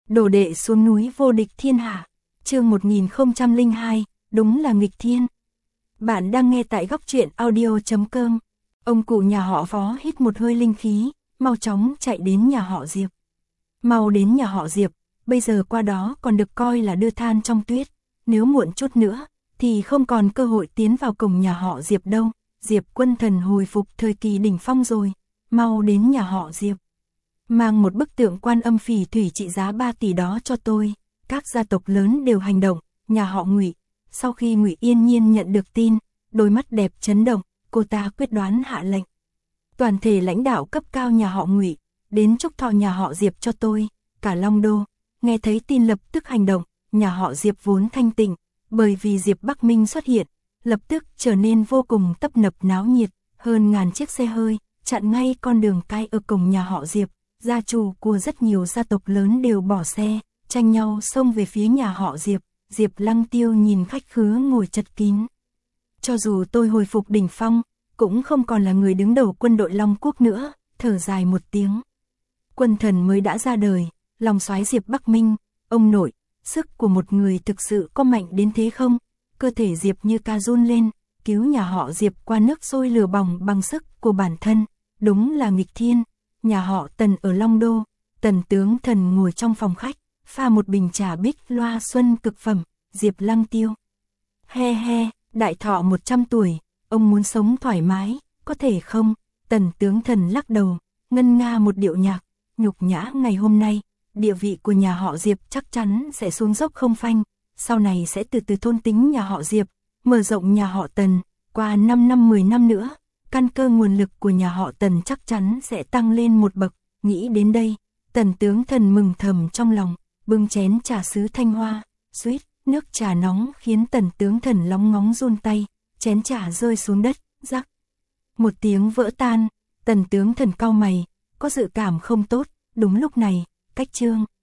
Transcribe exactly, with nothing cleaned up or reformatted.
Đồ đệ xuống núi vô địch thiên hạ. Chương một nghìn không trăm lẻ hai, đúng là nghịch thiên. Bạn đang nghe tại góc truyện audio chấm com. Ông cụ nhà họ Phó hít một hơi linh khí, mau chóng chạy đến nhà họ Diệp. Mau đến nhà họ Diệp, bây giờ qua đó còn được coi là đưa than trong tuyết, nếu muộn chút nữa thì không còn cơ hội tiến vào cổng nhà họ Diệp đâu. Diệp Quân Thần hồi phục thời kỳ đỉnh phong rồi, mau đến nhà họ Diệp. Mang một bức tượng Quan Âm phỉ thủy trị giá ba tỷ đó cho tôi. Các gia tộc lớn đều hành động. Nhà họ Ngụy, sau khi Ngụy Yên Nhiên nhận được tin, đôi mắt đẹp chấn động, cô ta quyết đoán hạ lệnh. Toàn thể lãnh đạo cấp cao nhà họ Ngụy đến chúc thọ nhà họ Diệp cho tôi. Cả Long Đô nghe thấy tin lập tức hành động. Nhà họ Diệp vốn thanh tịnh, bởi vì Diệp Bắc Minh xuất hiện, lập tức trở nên vô cùng tấp nập náo nhiệt. Hơn ngàn chiếc xe hơi chặn ngay con đường cái ở cổng nhà họ Diệp. Gia chủ của rất nhiều gia tộc lớn đều bỏ xe, tranh nhau xông về phía nhà họ Diệp. Diệp Lăng Tiêu nhìn khách khứa ngồi chật kín. Cho dù tôi hồi phục đỉnh phong, cũng không còn là người đứng đầu quân đội Long Quốc nữa, thở dài một tiếng. Quân thần mới đã ra đời, lòng soái Diệp Bắc Minh, ông nội, sức của một người thực sự có mạnh đến thế không? Cơ thể Diệp như ca run lên, cứu nhà họ Diệp qua nước sôi lửa bỏng bằng sức của bản thân, đúng là nghịch thiên. Nhà họ Tần ở Long Đô, Tần tướng thần ngồi trong phòng khách, pha một bình trà bích loa xuân cực phẩm. Diệp Lăng Tiêu: he he, đại thọ một trăm tuổi, ông muốn sống thoải mái, có thể không? Tần tướng thần lắc đầu, ngân nga một điệu nhạc. Nhục nhã ngày hôm nay, địa vị của nhà họ Diệp chắc chắn sẽ xuống dốc không phanh, sau này sẽ từ từ thôn tính nhà họ Diệp, mở rộng nhà họ Tần. Qua năm năm mười năm nữa, căn cơ nguồn lực của nhà họ Tần chắc chắn sẽ tăng lên một bậc. Nghĩ đến đây, Tần tướng thần mừng thầm trong lòng, bưng chén trà sứ thanh hoa, suýt, nước trà nóng khiến Tần tướng thần lóng ngóng run tay, chén trà rơi xuống đất, rắc. Một tiếng vỡ tan, Tần tướng thần cau mày, có dự cảm không tốt. Đúng lúc này, cách Trương